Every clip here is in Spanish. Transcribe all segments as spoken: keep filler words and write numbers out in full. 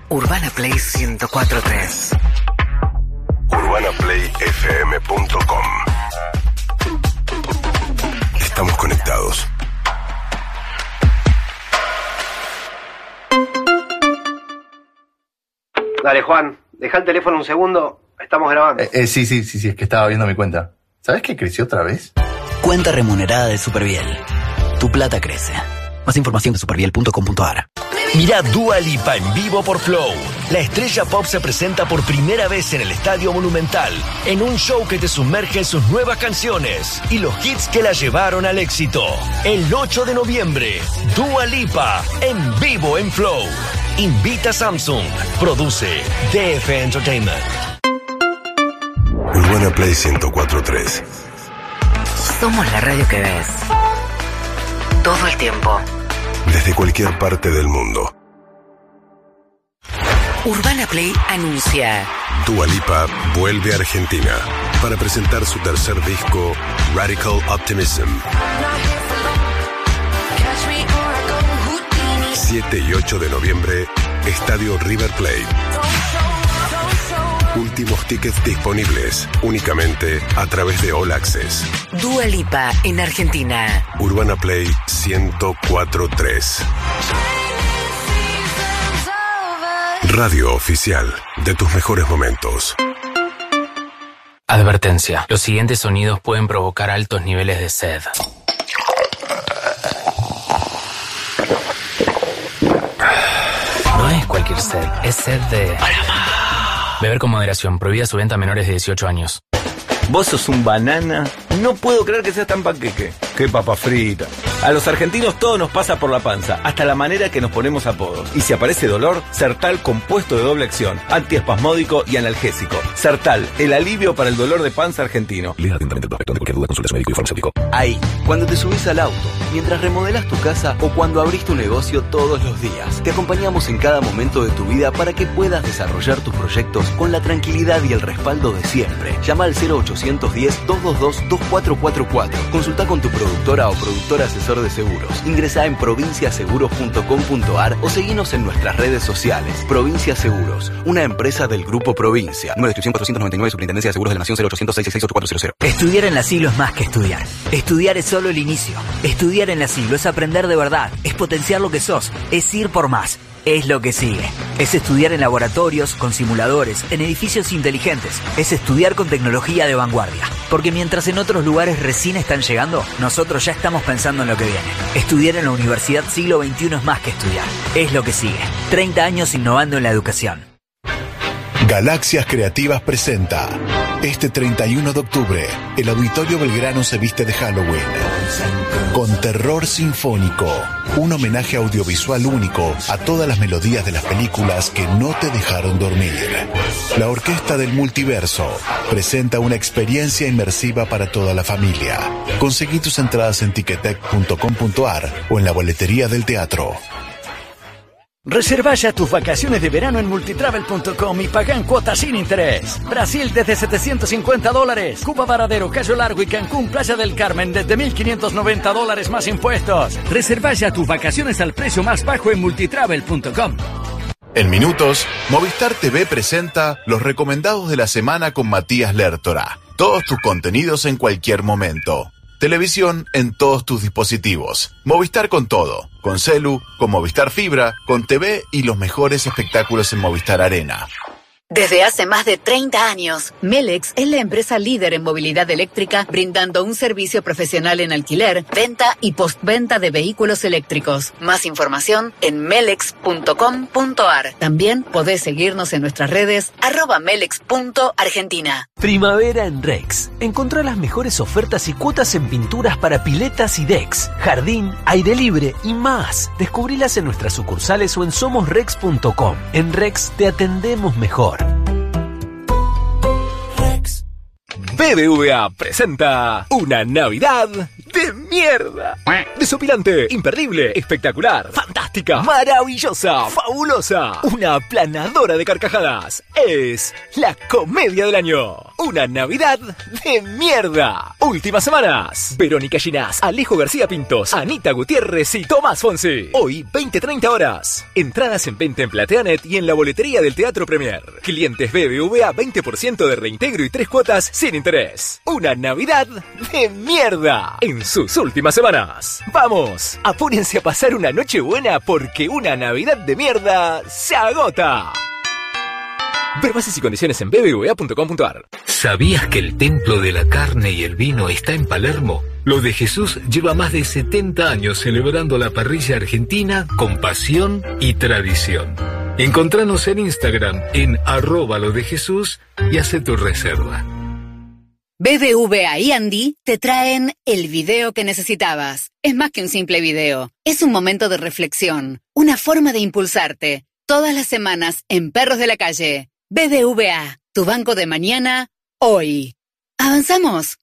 Urbana Play ciento cuatro punto tres. urbana play f m punto com. Estamos conectados. Dale, Juan, deja el teléfono un segundo. Estamos grabando. Eh, eh, sí, sí, sí, sí, es que estaba viendo mi cuenta. ¿Sabes que creció otra vez? Cuenta remunerada de Superviel. Tu plata crece. Más información en superviel punto com punto a r. Mirá Dua Lipa en vivo por Flow. La estrella pop se presenta por primera vez en el Estadio Monumental, en un show que te sumerge en sus nuevas canciones y los hits que la llevaron al éxito. El ocho de noviembre, Dua Lipa en vivo en Flow. Invita Samsung. Produce D F Entertainment. Urbana Play ciento cuatro punto tres. Somos la radio que ves. Todo el tiempo. Desde cualquier parte del mundo. Urbana Play anuncia. Dua Lipa vuelve a Argentina para presentar su tercer disco, Radical Optimism. siete y ocho de noviembre, Estadio River Plate. Últimos tickets disponibles únicamente a través de All Access. Dua Lipa en Argentina. Urbana Play ciento cuatro punto tres. Radio oficial de tus mejores momentos. Advertencia. Los siguientes sonidos pueden provocar altos niveles de sed. No es cualquier sed, es sed de... Beber con moderación. Prohibida su venta a menores de dieciocho años. Vos sos un banana. No puedo creer que seas tan panqueque. Qué papa frita. A los argentinos todo nos pasa por la panza, hasta la manera que nos ponemos apodos. Y si aparece dolor, Sertal compuesto de doble acción, antiespasmódico y analgésico. Sertal, el alivio para el dolor de panza argentino. Lea atentamente el prospecto. Ante cualquier duda, consulta a su médico y farmacéutico. Ahí, cuando te subís al auto, mientras remodelas tu casa o cuando abrís tu negocio todos los días. Te acompañamos en cada momento de tu vida para que puedas desarrollar tus proyectos con la tranquilidad y el respaldo de siempre. Llama al cero ochocientos diez, doscientos veintidós, veinticuatro cuarenta y cuatro. Consulta con tu productora o productor asesor de seguros. Ingresá en provincia seguros punto com punto a r o seguinos en nuestras redes sociales. Provincia Seguros, una empresa del Grupo Provincia. Número de inscripción cuatrocientos noventa y nueve, Superintendencia de Seguros de la Nación, cero ochocientos, seiscientos sesenta y seis, ochenta y cuatro cero cero. Estudiar en la Siglo es más que estudiar. Estudiar es solo el inicio. Estudiar en la Siglo es aprender de verdad, es potenciar lo que sos, es ir por más. Es lo que sigue. Es estudiar en laboratorios, con simuladores, en edificios inteligentes. Es estudiar con tecnología de vanguardia. Porque mientras en otros lugares recién están llegando, nosotros ya estamos pensando en lo que viene. Estudiar en la Universidad Siglo veintiuno es más que estudiar. Es lo que sigue. treinta años innovando en la educación. Galaxias Creativas presenta este treinta y uno de octubre, el Auditorio Belgrano se viste de Halloween con Terror Sinfónico, un homenaje audiovisual único a todas las melodías de las películas que no te dejaron dormir. La Orquesta del Multiverso presenta una experiencia inmersiva para toda la familia. Conseguí tus entradas en ticketek punto com punto a r o en la boletería del teatro. Reserva ya tus vacaciones de verano en multitravel punto com y paga en cuotas sin interés. Brasil desde setecientos cincuenta dólares. Cuba Varadero, Cayo Largo y Cancún, Playa del Carmen desde mil quinientos noventa dólares más impuestos. Reserva ya tus vacaciones al precio más bajo en multitravel punto com. En minutos, Movistar T V presenta los recomendados de la semana con Matías Lertora. Todos tus contenidos en cualquier momento. Televisión en todos tus dispositivos. Movistar con todo. Con celu, con Movistar Fibra, con T V y los mejores espectáculos en Movistar Arena. Desde hace más de treinta años, Melex es la empresa líder en movilidad eléctrica, brindando un servicio profesional en alquiler, venta y postventa de vehículos eléctricos. Más información en melex punto com punto a r. También podés seguirnos en nuestras redes arroba melex punto argentina. Primavera en Rex. Encontrá las mejores ofertas y cuotas en pinturas para piletas y decks, jardín, aire libre y más. Descubrilas en nuestras sucursales o en somos rex punto com. En Rex te atendemos mejor. B B V A presenta una Navidad de mierda. Desopilante, imperdible, espectacular, fantástica, maravillosa, fabulosa, una aplanadora de carcajadas. Es la comedia del año. Una Navidad de mierda. Últimas semanas. Verónica Ginás, Alejo García Pintos, Anita Gutiérrez y Tomás Fonsi. Hoy, veinte treinta horas. Entradas en venta en Plateanet y en la boletería del Teatro Premier. Clientes B B V A veinte por ciento de reintegro y tres cuotas sin interés. Una Navidad de mierda. En sus últimas semanas. Vamos, apúrense a pasar una noche buena porque una Navidad de mierda se agota. Ver bases y condiciones en b b v a punto com punto a r. ¿Sabías que el templo de la carne y el vino está en Palermo? Lo de Jesús lleva más de setenta años celebrando la parrilla argentina con pasión y tradición. Encontranos en Instagram en arroba lo de Jesús y hace tu reserva. B B V A y Andy te traen el video que necesitabas. Es más que un simple video. Es un momento de reflexión, una forma de impulsarte. Todas las semanas en Perros de la Calle. B B V A, tu banco de mañana, hoy. ¿Avanzamos?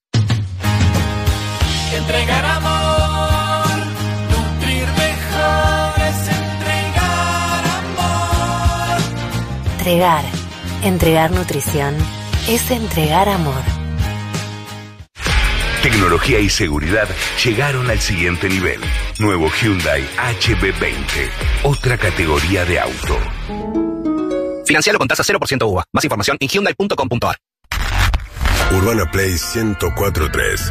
Entregar amor, nutrir mejor es entregar amor. Entregar, entregar nutrición es entregar amor. Tecnología y seguridad llegaron al siguiente nivel. Nuevo Hyundai H B veinte, otra categoría de auto. Financialo con tasa cero por ciento U V A. Más información en hyundai punto com punto a r. Urbana Play ciento cuatro punto tres.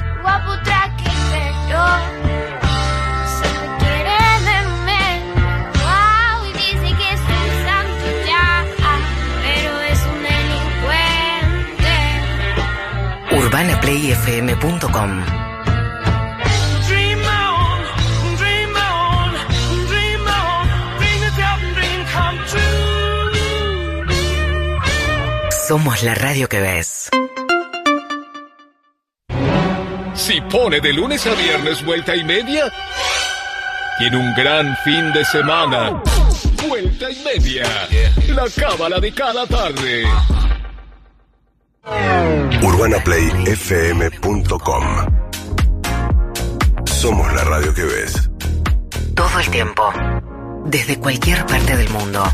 urbana play f m punto com. Somos la radio que ves. Si pone de lunes a viernes vuelta y media, tiene un gran fin de semana. Vuelta y media. La cábala de cada tarde. urbana play f m punto com. Somos la radio que ves. Todo el tiempo. Desde cualquier parte del mundo.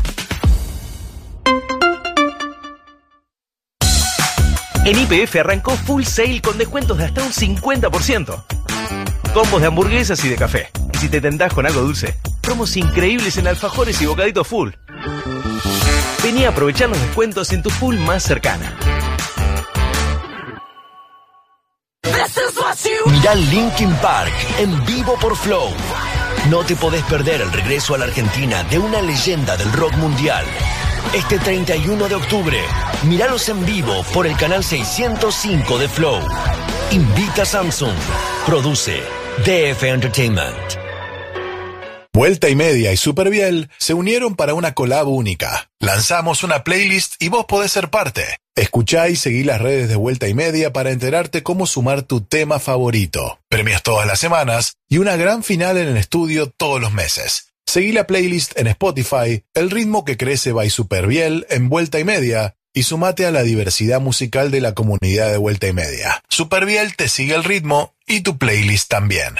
En Y P F arrancó Full Sale con descuentos de hasta un cincuenta por ciento. Combos de hamburguesas y de café. Y si te tentás con algo dulce, promos increíbles en alfajores y bocaditos Full. Vení a aprovechar los descuentos en tu Full más cercana. Mirá Linkin Park en vivo por Flow. No te podés perder el regreso a la Argentina de una leyenda del rock mundial. Este treinta y uno de octubre, míralos en vivo por el canal seiscientos cinco de Flow. Invita Samsung. Produce D F Entertainment. Vuelta y Media y Superviel se unieron para una collab única. Lanzamos una playlist y vos podés ser parte. Escuchá y seguí las redes de Vuelta y Media para enterarte cómo sumar tu tema favorito. Premios todas las semanas y una gran final en el estudio todos los meses. Seguí la playlist en Spotify, El ritmo que crece by Superviel en Vuelta y Media y sumate a la diversidad musical de la comunidad de Vuelta y Media. Superviel te sigue el ritmo y tu playlist también.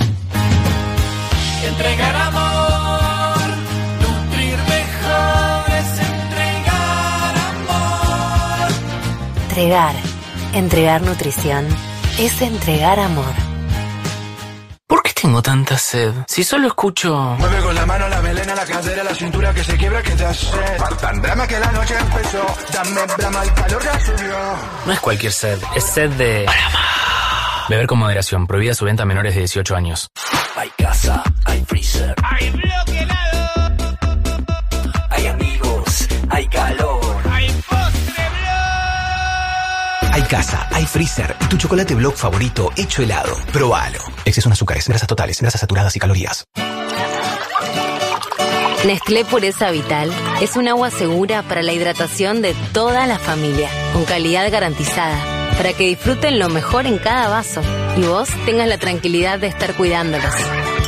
Entregar amor, nutrir mejor es entregar amor. Entregar, entregar nutrición es entregar amor. ¿Por qué tengo tanta sed? Si solo escucho... Mueve con la mano, la melena, la cadera, la cintura que se quiebra, que te hace tan drama que la noche empezó. Dame brama, el calor ya subió. No es cualquier sed, es sed de... Beber con moderación, prohibida su venta a menores de dieciocho años. Hay casa, hay freezer. Hay bloque helado. Hay amigos, hay calor. Hay postre blog. Hay casa, hay freezer y tu chocolate Block favorito hecho helado. Probalo. Exceso en azúcares, grasas totales, grasas saturadas y calorías. Nestlé Pureza Vital es un agua segura para la hidratación de toda la familia, con calidad garantizada, para que disfruten lo mejor en cada vaso y vos tengas la tranquilidad de estar cuidándolos.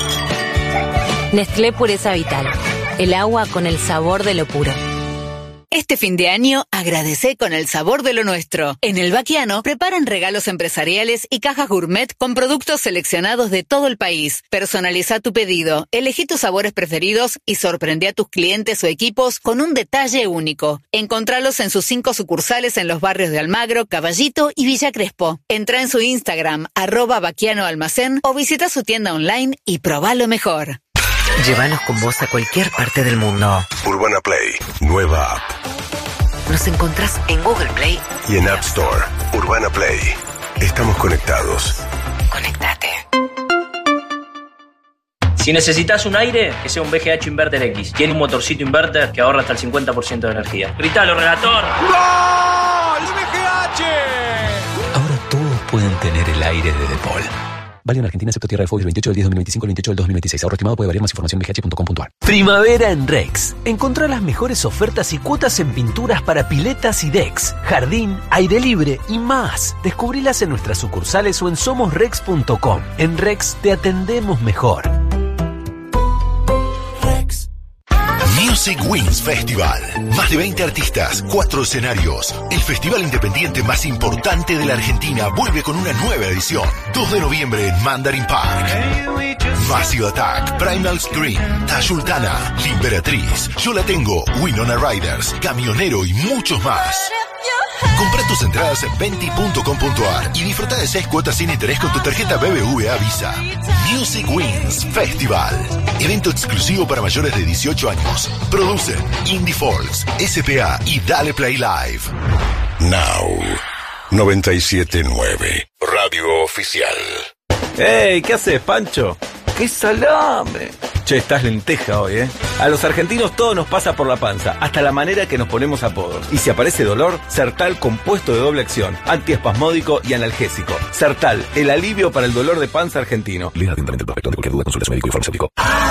Nestlé Pureza Vital, el agua con el sabor de lo puro. Este fin de año, agradecé con el sabor de lo nuestro. En el Baquiano, preparan regalos empresariales y cajas gourmet con productos seleccionados de todo el país. Personaliza tu pedido, elegí tus sabores preferidos y sorprende a tus clientes o equipos con un detalle único. Encontralos en sus cinco sucursales en los barrios de Almagro, Caballito y Villa Crespo. Entra en su Instagram, arroba Baquiano Almacén, o visita su tienda online y probá lo mejor. Llévanos con vos a cualquier parte del mundo. Urbana Play, nueva app. Nos encontrás en Google Play y en App Store. Urbana Play. Estamos conectados. Conectate. Si necesitas un aire, que sea un V G H Inverter X. Tiene un motorcito inverter que ahorra hasta el cincuenta por ciento de energía. Gritalo, relator. ¡Gol! ¡V G H! Ahora todos pueden tener el aire de De Paul. Válido en Argentina, excepto Tierra de Fuego, el veintiocho del diez de dos mil veinticinco, el veintiocho del dos mil veintiséis. Ahorro estimado puede variar. Más información en v g h punto com punto a r. Primavera en Rex. Encontrá las mejores ofertas y cuotas en pinturas para piletas y decks, jardín, aire libre y más. Descubrilas en nuestras sucursales o en somos rex punto com. En Rex te atendemos mejor. Music Wings Festival. Más de veinte artistas, cuatro escenarios. El festival independiente más importante de la Argentina vuelve con una nueva edición. dos de noviembre en Mandarin Park. Massive Attack, Primal Scream, Tayultana, Liberatriz, Yo La Tengo, Winona Riders, Camionero y muchos más. Compra tus entradas en venti punto com punto a r y disfruta de seis cuotas sin interés con tu tarjeta B B V A Visa. Music Wings Festival. Evento exclusivo para mayores de dieciocho años. Producen Indie Folks, S P A y Dale Play Live. Now, noventa y siete punto nueve. Radio Oficial. ¡Ey! ¿Qué haces, Pancho? ¡Qué salame! Che, estás lenteja hoy, ¿eh? A los argentinos todo nos pasa por la panza, hasta la manera que nos ponemos apodos. Y si aparece dolor, Sertal compuesto de doble acción, antiespasmódico y analgésico. Sertal, el alivio para el dolor de panza argentino. Lea atentamente el prospecto. De cualquier duda, consulte a su médico y farmacéutico.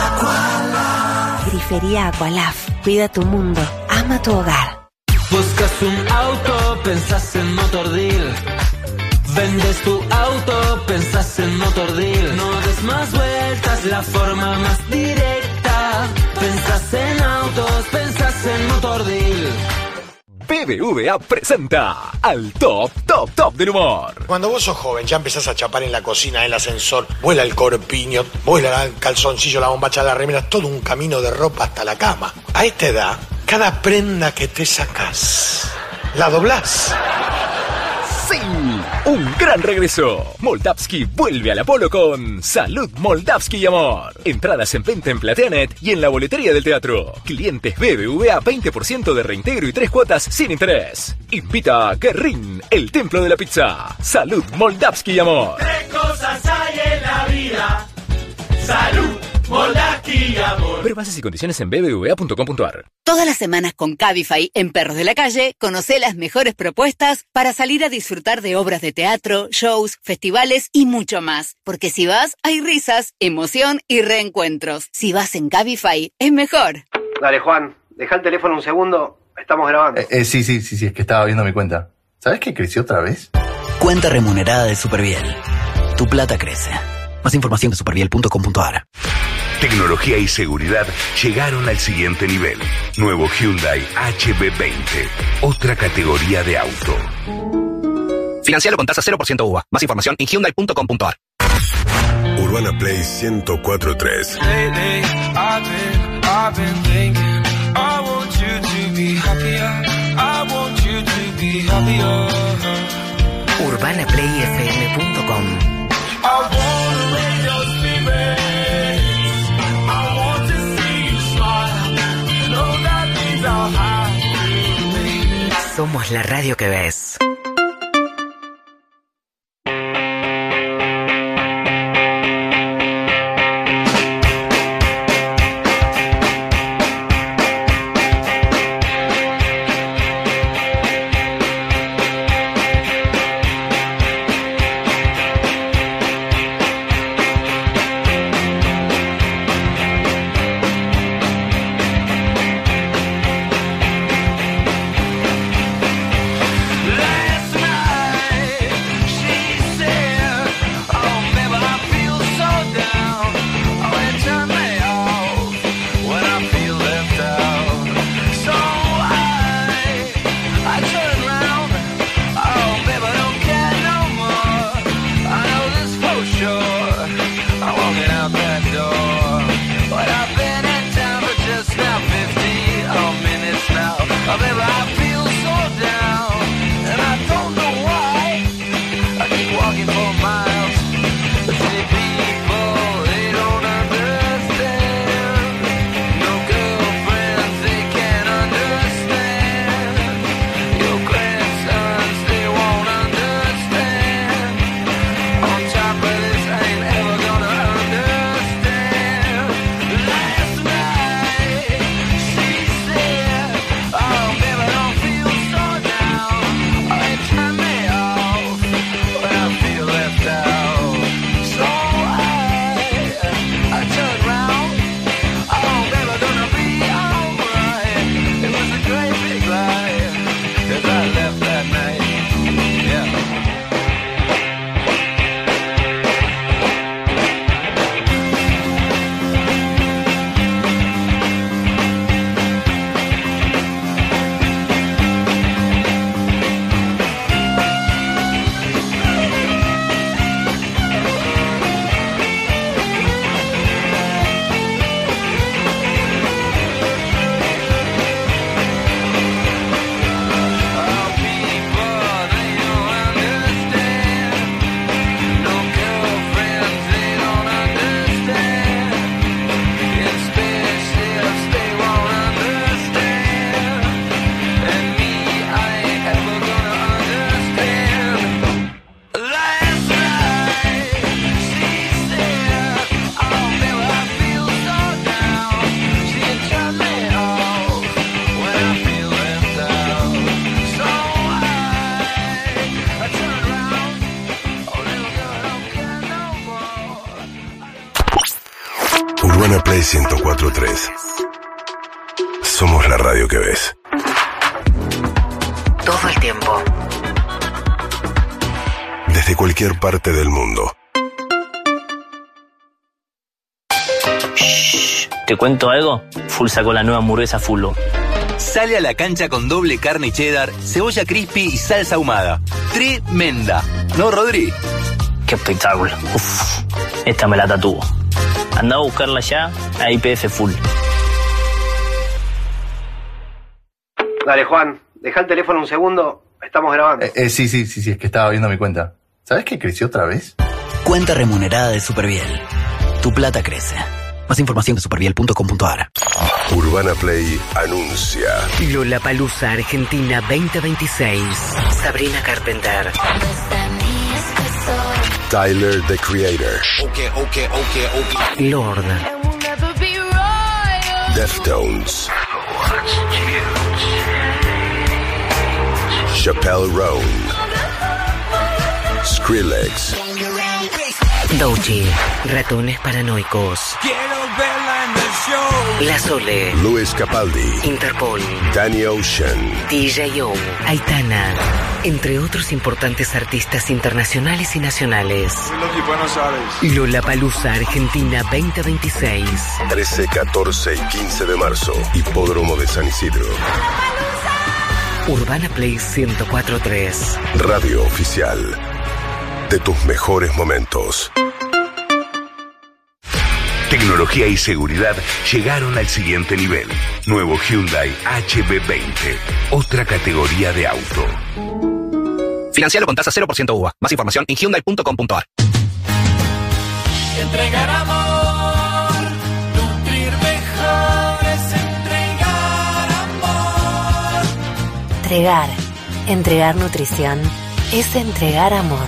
Grifería Aqualaf. Cuida tu mundo. Ama tu hogar. Buscas un auto, pensás en Motordeal. Vendes tu auto, pensás en Motordeal. No des más vueltas, la forma más directa. Pensás en autos, pensás en Motordeal. B B V A presenta al top, top, top del humor. Cuando vos sos joven, ya empezás a chapar en la cocina, en el ascensor, vuela el corpiño, vuela el calzoncillo, la bombacha, la remera, todo un camino de ropa hasta la cama. A esta edad, cada prenda que te sacás, la doblás. ¡Sí! Un gran regreso. Moldavsky vuelve al Apolo con Salud Moldavsky y Amor. Entradas en venta en Plateanet y en la boletería del teatro. Clientes B B V A veinte por ciento de reintegro y tres cuotas sin interés. Invita a Guerrín, el templo de la pizza. Salud Moldavsky y Amor. Tres cosas hay en la vida. Salud, Moldavsky y amor. Ver bases y condiciones en b b v a punto com punto a r. Todas las semanas con Cabify en Perros de la Calle, conocé las mejores propuestas para salir a disfrutar de obras de teatro, shows, festivales y mucho más. Porque si vas, hay risas, emoción y reencuentros. Si vas en Cabify, es mejor. Dale, Juan, deja el teléfono un segundo. Estamos grabando. Eh, eh, sí, sí, sí, sí, es que estaba viendo mi cuenta. ¿Sabes que creció otra vez? Cuenta remunerada de Superviel. Tu plata crece. Más información en superviel punto com punto a r. Tecnología y seguridad llegaron al siguiente nivel. Nuevo Hyundai H B veinte. Otra categoría de auto. Financialo con tasa cero por ciento U V A. Más información en hyundai punto com punto a r. Urbana Play ciento cuatro punto tres. urbana play f m punto com. Somos la radio que ves. Let ciento cuatro punto tres. Somos la radio que ves. Todo el tiempo. Desde cualquier parte del mundo. Shh, ¿te cuento algo? Full sacó la nueva hamburguesa Fullo. Sale a la cancha con doble carne cheddar, cebolla crispy y salsa ahumada. Tremenda. ¿No, Rodri? Qué espectáculo. Uf, esta me la tatúo. Andá a buscarla ya a I P F Full. Dale, Juan, deja el teléfono un segundo, estamos grabando. Eh, eh, sí, sí, sí, sí, es que estaba viendo mi cuenta. ¿Sabes que creció otra vez? Cuenta remunerada de Superviel. Tu plata crece. Más información de superviel punto com punto a r. Urbana Play anuncia. Lollapalooza Argentina veinte veintiséis. Sabrina Carpenter. Tyler, the Creator. Okay, okay, okay, okay. Lord. Deftones. Chappelle Roan. Skrillex. Doechii. Ratones paranoicos. La Sole. Luis Capaldi. Interpol. Danny Ocean. D J O. Aitana. Entre otros importantes artistas internacionales y nacionales. Lollapalooza Argentina veinte veintiséis. trece, catorce y quince de marzo. Hipódromo de San Isidro. Urbana Play ciento cuatro punto tres. Radio oficial de tus mejores momentos. Tecnología y seguridad llegaron al siguiente nivel. Nuevo Hyundai H B veinte. Otra categoría de auto. Financialo con tasa cero por ciento U V A. Más información en hyundai punto com punto a r. Entregar amor, nutrir mejor es entregar amor. Entregar. Entregar nutrición es entregar amor.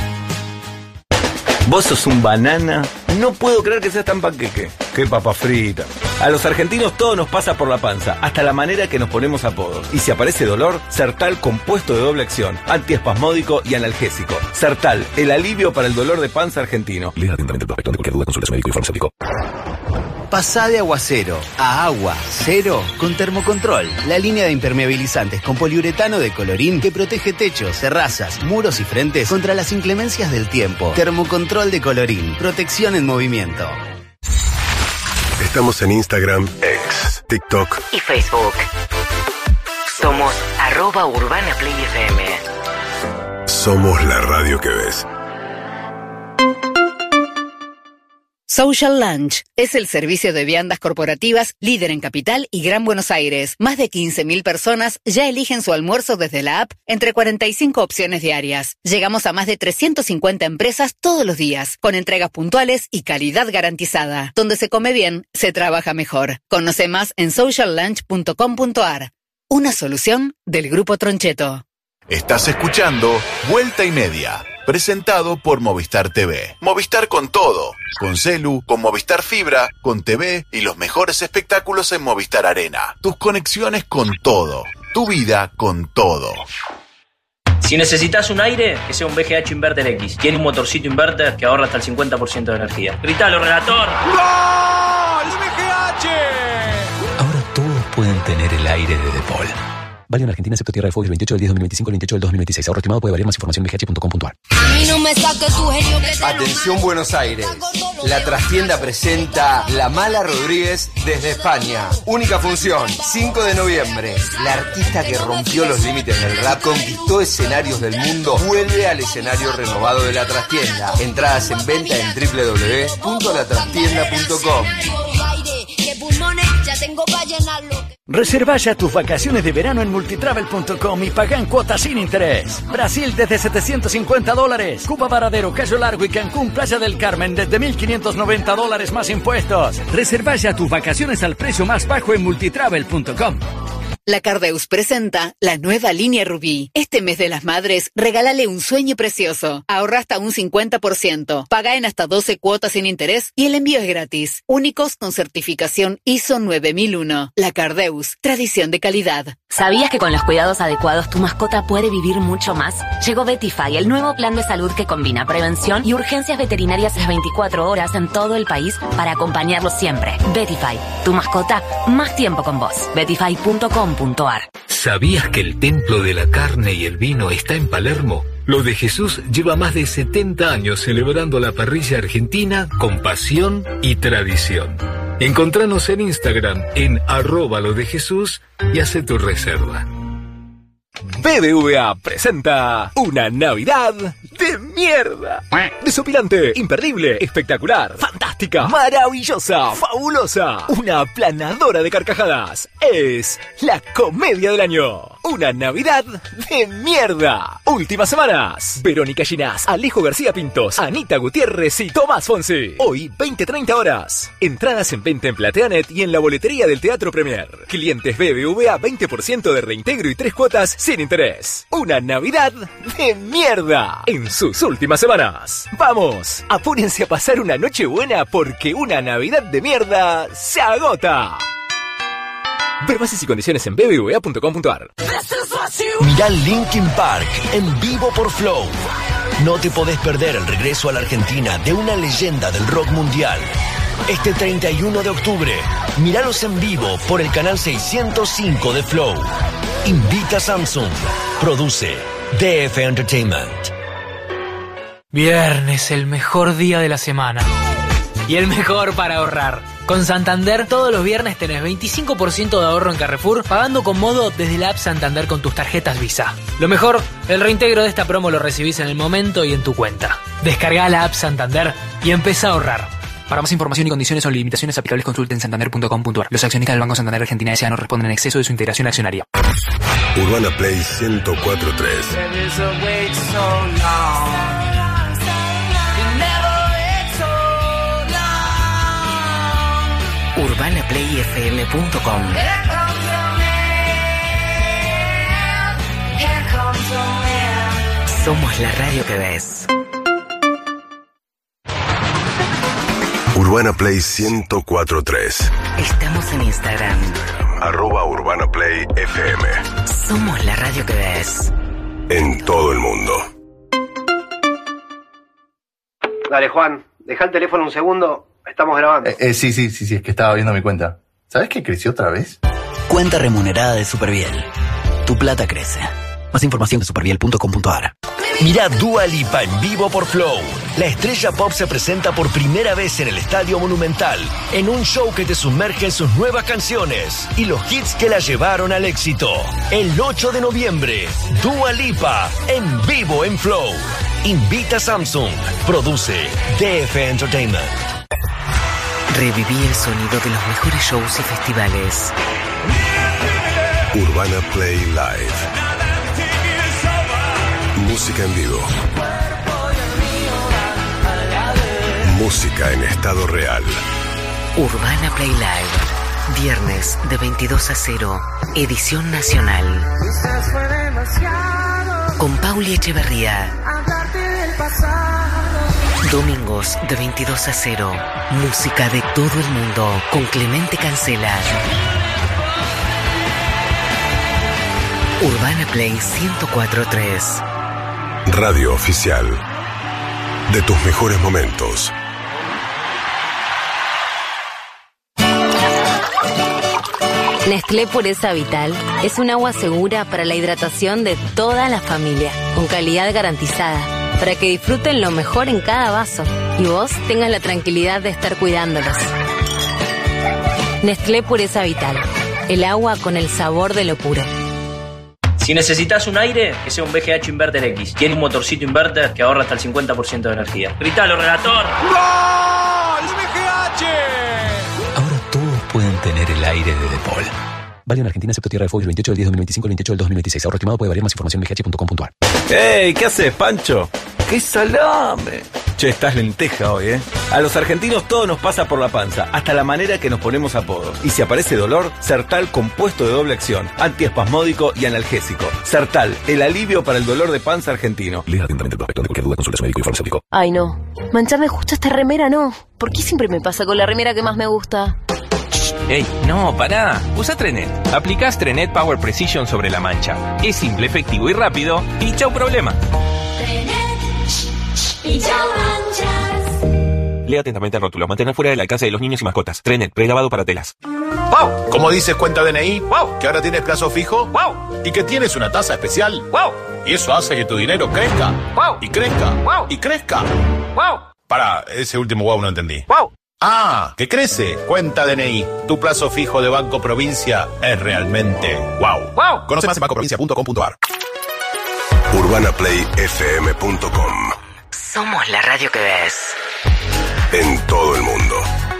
Vos sos un banana. No puedo creer que seas tan panqueque. Qué papa frita. A los argentinos todo nos pasa por la panza, hasta la manera que nos ponemos apodos. Y si aparece dolor, Sertal compuesto de doble acción, antiespasmódico y analgésico. Sertal, el alivio para el dolor de panza argentino. Lea atentamente el prospecto. Ante cualquier duda, consulte a su médico y farmacéutico. Pasá de agua cero a agua cero con Termocontrol, la línea de impermeabilizantes con poliuretano de Colorín que protege techos, terrazas, muros y frentes contra las inclemencias del tiempo. Termocontrol de Colorín, protección en movimiento. Estamos en Instagram, X, TikTok y Facebook. Somos arroba Urbana Play F M. Somos la radio que ves. Social Lunch es el servicio de viandas corporativas líder en Capital y Gran Buenos Aires. Más de quince mil personas ya eligen su almuerzo desde la app entre cuarenta y cinco opciones diarias. Llegamos a más de trescientas cincuenta empresas todos los días, con entregas puntuales y calidad garantizada. Donde se come bien, se trabaja mejor. Conoce más en social lunch punto com punto a r. Una solución del Grupo Troncheto. Estás escuchando Vuelta y Media, presentado por Movistar T V. Movistar con todo, con celu, con Movistar Fibra, con T V y los mejores espectáculos en Movistar Arena. Tus conexiones con todo, tu vida con todo. Si necesitas un aire, que sea un V G H Inverter X. Tiene un motorcito inverter que ahorra hasta el cincuenta por ciento de energía. ¡Gritalo, relator! ¡Gol! ¡V G H! Ahora todos pueden tener el aire de De Paul. Válido en Argentina, excepto Tierra de Fuego, el veintiocho del diez de dos mil veinticinco, el veintiocho del dos de dos mil veintiséis. Ahorro estimado puede variar. Más información en v g h punto com punto a r. A mí no me saques tu genio que te... Atención Buenos Aires. La Trastienda presenta La Mala Rodríguez desde España. Única función, cinco de noviembre. La artista que rompió los límites del rap, conquistó escenarios del mundo, vuelve al escenario renovado de La Trastienda. Entradas en venta en w w w punto la trastienda punto com. Reserva ya tus vacaciones de verano en multitravel punto com y paga en cuotas sin interés. Brasil desde setecientos cincuenta dólares. Cuba Varadero, Cayo Largo y Cancún, Playa del Carmen desde mil quinientos noventa dólares más impuestos. Reserva ya tus vacaciones al precio más bajo en multitravel punto com. La Cardeus presenta la nueva línea Rubí. Este mes de las madres, regálale un sueño precioso. Ahorra hasta un cincuenta por ciento. Paga en hasta doce cuotas sin interés y el envío es gratis. Únicos con certificación I S O nueve mil uno. La Cardeus, tradición de calidad. ¿Sabías que con los cuidados adecuados tu mascota puede vivir mucho más? Llegó Vetify, el nuevo plan de salud que combina prevención y urgencias veterinarias las veinticuatro horas en todo el país para acompañarlos siempre. Vetify, tu mascota, más tiempo con vos. Vetify punto com punto a r. ¿Sabías que el templo de la carne y el vino está en Palermo? Lo de Jesús lleva más de setenta años celebrando la parrilla argentina con pasión y tradición. Encontranos en Instagram en arroba lo de Jesús y hace tu reserva. B B V A presenta una Navidad de mierda. Desopilante, imperdible, espectacular, fantástica, maravillosa, fabulosa, una aplanadora de carcajadas. Es la comedia del año. Una Navidad de mierda. Últimas semanas. Verónica Ginás, Alejo García Pintos, Anita Gutiérrez y Tomás Fonsi. Hoy, veinte treinta horas. Entradas en venta en Plateanet y en la boletería del Teatro Premier. Clientes B B V A veinte por ciento de reintegro y tres cuotas sin interés. Una Navidad de mierda en sus últimas semanas. Vamos, apúrense a pasar una noche buena porque una Navidad de mierda se agota. Ver bases y condiciones en b b v a punto com punto a r. Mirá Linkin Park en vivo por Flow. No te podés perder el regreso a la Argentina de una leyenda del rock mundial. Este treinta y uno de octubre, míralos en vivo por el canal seiscientos cinco de Flow. Invita Samsung. Produce D F Entertainment. Viernes, el mejor día de la semana. Y el mejor para ahorrar. Con Santander, todos los viernes tenés veinticinco por ciento de ahorro en Carrefour, pagando con Modo desde la app Santander con tus tarjetas Visa. Lo mejor, el reintegro de esta promo lo recibís en el momento y en tu cuenta. Descargá la app Santander y empezá a ahorrar. Para más información y condiciones o limitaciones aplicables, consulten santander punto com punto a r. Los accionistas del Banco Santander Argentina S A no responden en exceso de su integración accionaria. Urbana Play ciento cuatro punto tres. urbana play f m punto com. Somos la radio que ves. Urbana Play ciento cuatro punto tres. Estamos en Instagram. Arroba Urbana Play F M. Somos la radio que ves. En todo el mundo. Dale, Juan, deja el teléfono un segundo. Estamos grabando. Eh, eh, sí, sí, sí, sí, es que estaba viendo mi cuenta. ¿Sabes que creció otra vez? Cuenta remunerada de Superviel. Tu plata crece. Más información de superviel punto com punto a r. Mirá Dua Lipa en vivo por Flow. La estrella pop se presenta por primera vez en el Estadio Monumental, en un show que te sumerge en sus nuevas canciones y los hits que la llevaron al éxito. El ocho de noviembre, Dua Lipa en vivo en Flow. Invita Samsung. Produce D F Entertainment. Reviví el sonido de los mejores shows y festivales. Urbana Play Live. Música en vivo. Música en estado real. Urbana Play Live. Viernes de veintidós a cero. Edición nacional. Con Pauli Echeverría. Domingos de veintidós a cero. Música de todo el mundo con Clemente Cancela. Urbana Play ciento cuatro punto tres. Radio oficial de tus mejores momentos. Nestlé Pureza Vital es un agua segura para la hidratación de toda la familia, con calidad garantizada, para que disfruten lo mejor en cada vaso y vos tengas la tranquilidad de estar cuidándolos. Nestlé Pureza Vital, el agua con el sabor de lo puro. Si necesitas un aire, que sea un V G H Inverter X. Tiene un motorcito inverter que ahorra hasta el cincuenta por ciento de energía. ¡Gritalo, relator! ¡Gol! ¡V G H! Ahora todos pueden tener el aire de De Paul. Válido en Argentina, excepto Tierra de Fuego, el veintiocho del diez de dos mil veinticinco, el veintiocho del dos de dos mil veintiséis. Ahorro estimado puede variar, más información en v g h punto com punto a r. ¡Ey! ¿Qué haces, Pancho? ¡Qué salame! Che, estás lenteja hoy, ¿eh? A los argentinos todo nos pasa por la panza, hasta la manera que nos ponemos apodos. Y si aparece dolor, Sertal compuesto de doble acción, antiespasmódico y analgésico. Sertal, el alivio para el dolor de panza argentino. Lea atentamente el prospecto. De cualquier duda, consulte a su médico y farmacéutico. Ay, no. Mancharme justo esta remera, no. ¿Por qué siempre me pasa con la remera que más me gusta? ¡Ey, no, pará! Usa Trenet. Aplicás Trenet Power Precision sobre la mancha. Es simple, efectivo y rápido. Y chau problema. Y chau manchas. Lea atentamente el rótulo. Mantener fuera del alcance de los niños y mascotas. Trenet, prelavado para telas. ¡Wow! ¿Cómo dices cuenta D N I? ¡Wow! ¿Que ahora tienes plazo fijo? ¡Wow! ¿Y que tienes una tasa especial? ¡Wow! Y eso hace que tu dinero crezca. ¡Wow! Y crezca. ¡Wow! Y crezca. ¡Wow! Pará, ese último wow no entendí. ¡Wow! Ah, que crece. Cuenta D N I. Tu plazo fijo de Banco Provincia es realmente wow. ¡Wow! Conoce más en banco provincia punto com punto a r. urbana play f m punto com. Somos la radio que ves. En todo el mundo.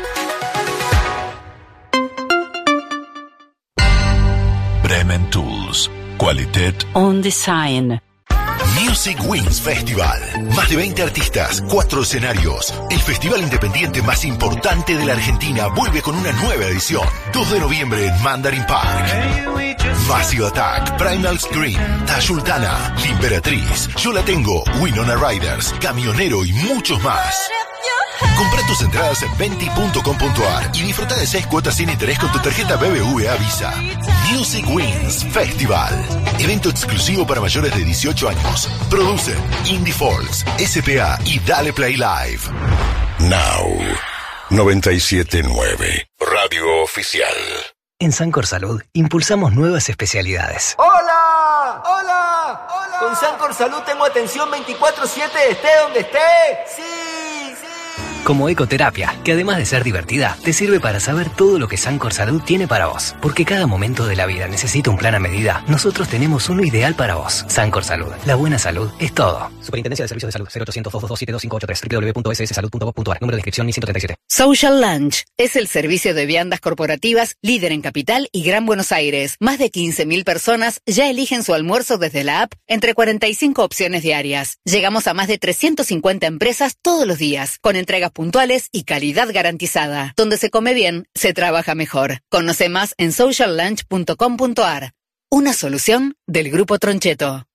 Bremen Tools. Qualität On Design. Music Wings Festival. Más de veinte artistas, cuatro escenarios. El festival independiente más importante de la Argentina vuelve con una nueva edición. dos de noviembre en Mandarin Park. Massive Attack, Primal Scream, Tayultana, Liberatriz, Yo La Tengo, Winona Riders, Camionero y muchos más. Compra tus entradas en venti punto com punto a r y disfruta de seis cuotas sin interés con tu tarjeta B B V A Visa. Music Wings Festival. Evento exclusivo para mayores de dieciocho años. Producen Indie Folks, S P A y Dale Play Live. Now. noventa y siete punto nueve. Radio Oficial. En Sancor Salud impulsamos nuevas especialidades. ¡Hola! ¡Hola! ¡Hola! Con Sancor Salud tengo atención veinticuatro siete, esté donde esté. ¡Sí! Como ecoterapia, que además de ser divertida, te sirve para saber todo lo que Sancor Salud tiene para vos. Porque cada momento de la vida necesita un plan a medida. Nosotros tenemos uno ideal para vos. Sancor Salud. La buena salud es todo. Superintendencia de Servicios de Salud. cero ochocientos, dos dos dos, siete dos cinco ocho tres. doble u doble u doble u punto s s salud punto gov punto a r. Número de inscripción ciento treinta y siete. Social Lunch es el servicio de viandas corporativas líder en Capital y Gran Buenos Aires. Más de quince mil personas ya eligen su almuerzo desde la app entre cuarenta y cinco opciones diarias. Llegamos a más de trescientas cincuenta empresas todos los días, con entregas puntuales y calidad garantizada. Donde se come bien, se trabaja mejor. Conoce más en social lunch punto com punto a r. Una solución del Grupo Troncheto.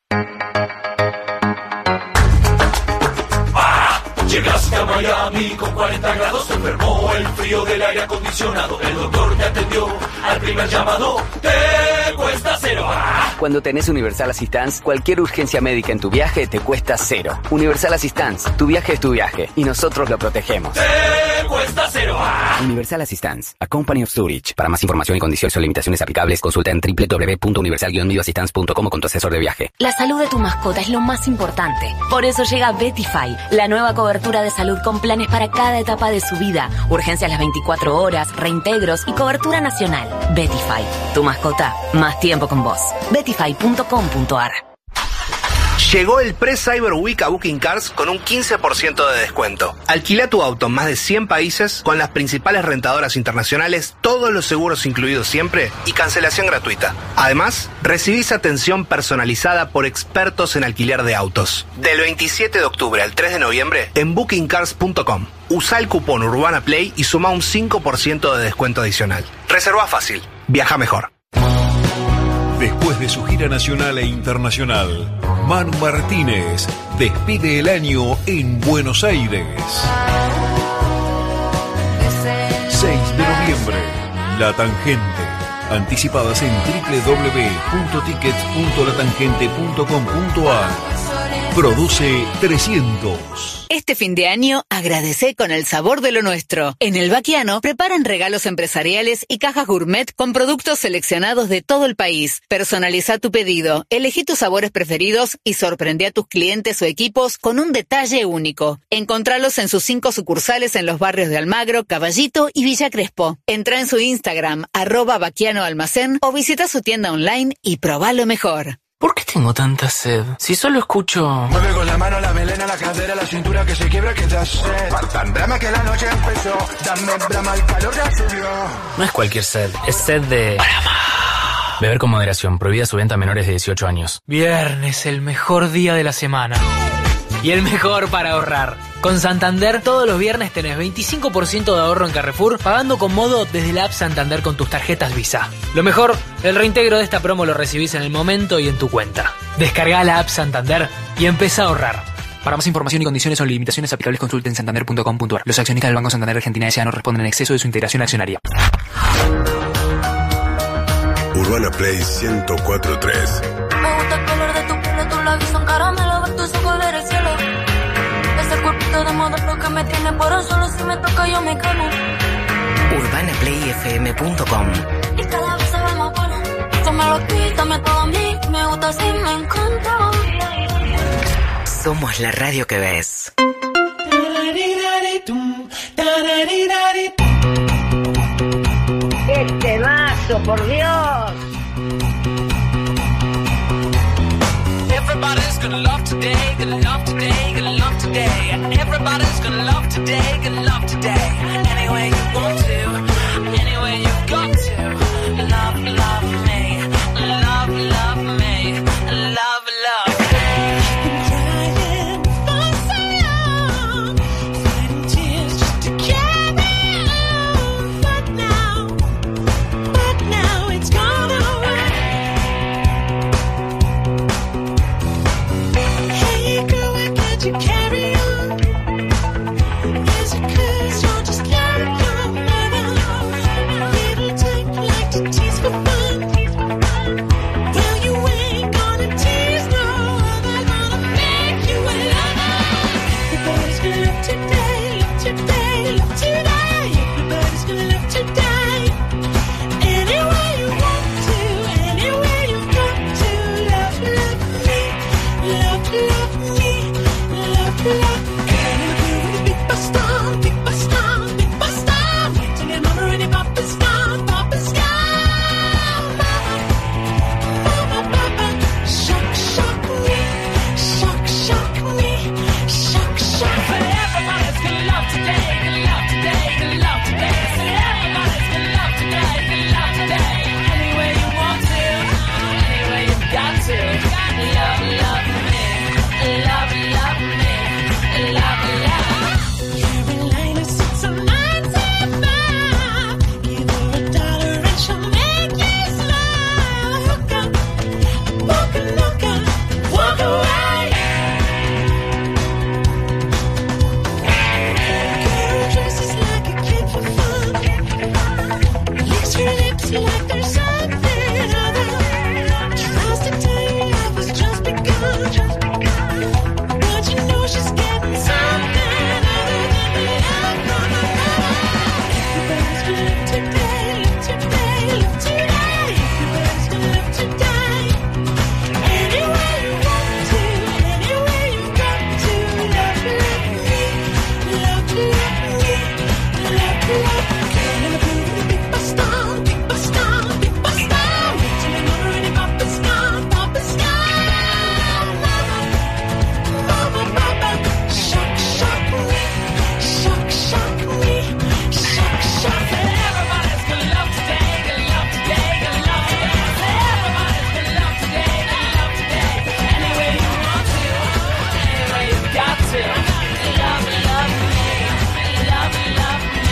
Llegaste a Miami con cuarenta grados, se enfermó el frío del aire acondicionado. El doctor te atendió al primer llamado, te cuesta cero. ¡Ah! Cuando tenés Universal Assistance, cualquier urgencia médica en tu viaje te cuesta cero. Universal Assistance, tu viaje es tu viaje y nosotros lo protegemos. Te cuesta cero. ¡Ah! Universal Assistance, a Company of Zurich. Para más información y condiciones o limitaciones aplicables, consulta en doble u doble u doble u punto universal guion medio assistance punto com o con tu asesor de viaje. La salud de tu mascota es lo más importante. Por eso llega Vetify, la nueva cobertura de salud con planes para cada etapa de su vida. Urgencias las veinticuatro horas, reintegros y cobertura nacional. Vetify, tu mascota, más tiempo con vos. vetify punto com punto a r. Llegó el Pre-Cyber Week a Booking Cars con un quince por ciento de descuento. Alquila tu auto en más de cien países con las principales rentadoras internacionales, todos los seguros incluidos siempre y cancelación gratuita. Además, recibís atención personalizada por expertos en alquiler de autos. Del veintisiete de octubre al tres de noviembre en booking cars punto com. Usa el cupón Urbana Play y suma un cinco por ciento de descuento adicional. Reserva fácil. Viaja mejor. Después de su gira nacional e internacional, Manu Martínez despide el año en Buenos Aires. seis de noviembre, La Tangente. Anticipadas en doble u doble u doble u punto tickets punto la tangente punto com punto a r. Produce trescientos. Este fin de año, agradecé con el sabor de lo nuestro. En el Baquiano preparan regalos empresariales y cajas gourmet con productos seleccionados de todo el país. Personaliza tu pedido, elegí tus sabores preferidos y sorprende a tus clientes o equipos con un detalle único. Encontralos en sus cinco sucursales en los barrios de Almagro, Caballito y Villa Crespo. Entra en su Instagram, arroba Baquiano Almacén, o visita su tienda online y probá lo mejor. ¿Por qué tengo tanta sed? Si solo escucho... Mueve con la mano, la melena, la cadera, la cintura que se quiebra, que da sed. Tan brama que la noche empezó. Dame brama, el calor ya subió. No es cualquier sed, es sed de... Beber con moderación, prohibida su venta a menores de dieciocho años. Viernes, el mejor día de la semana. y el mejor para ahorrar. Con Santander todos los viernes tenés veinticinco por ciento de ahorro en Carrefour pagando con Modo desde la app Santander con tus tarjetas Visa. Lo mejor, el reintegro de esta promo lo recibís en el momento y en tu cuenta. Descargá la app Santander y empezá a ahorrar. Para más información y condiciones o limitaciones aplicables, consulten santander punto com punto a r. Los accionistas del Banco Santander Argentina S A no responden en exceso de su integración accionaria. Urbana Play ciento cuatro punto tres. Me gusta el color de tu pelo, tus labios son caramelo, ver tus ojos ver el cielo. Ese cuerpito de modelo que me tiene por un solo, si me toca yo me quemo. urbana play f m punto com. Y cada vez se ve más bueno. Tú me lo quítame todo a mí, me gusta así, me encanta. Somos la radio que ves. ¡Qué temazo, por Dios! Everybody's gonna love today, gonna love today, gonna love today. Everybody's gonna love today, gonna love today. Any way you want to, any way you've got to. Love, love me, love, love me, love, love me. Crying for so long, fighting tears just to carry on. But now, but now it's gone away. Hey girl, why can't you carry on? Is it 'cause you're just like your mother? Little type like to tease for fun. Well, you ain't gonna tease no other, gonna make you a lover. Everybody's gonna love today, love today, love today. Everybody's gonna love today. Any way you want to, any way you got to. Love, love me, love, love me, love, love. Can you agree with the big bus down, big bus down, big bus down? Waiting your mama and your papa's gone, papa's gone. Mama, mama, shock, shock me, shock, shock me, shock, shock me. Everybody's gonna love today, gonna love today, gonna love today. Everybody's gonna love today, gonna love today. Any way you want to, any way you got to. Love, love me, love, love me, love, love. You're in line at six or nine to five. Give her a dollar and she'll make you smile. Hook up, walk a look up, walk away. Girl dresses like a kid for fun. Licks her lips like there's something other. Tries to tell you love has just begun. But you know she's getting something other than the love from her mother. Everybody's gonna live today, live today, live today. Everybody's gonna live today. Any way you want to, any way you got to. Love, love me, love, love me, love, love. Can you agree with the big bus down, big bus down, big bus down? Waiting your mama and your papa's gone, papa's gone. Mama, mama, shock, shock me, shock, shock me, shock, shock me. Everybody's gonna love today, gonna love today, gonna love today. Everybody's gonna love today, gonna love today. Any way you want to, any way you got to. Love, love me, love, love me,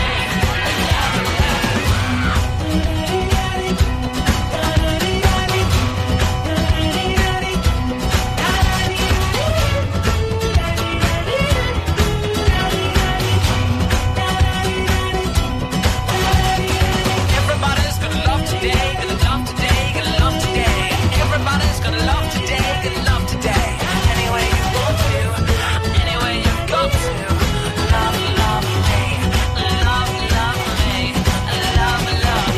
Everybody's gonna love today, gonna love today, gonna love today. Everybody's gonna love today, gonna love today. Any way you want to, any way you got to. Love, love me, love, love me, love, love.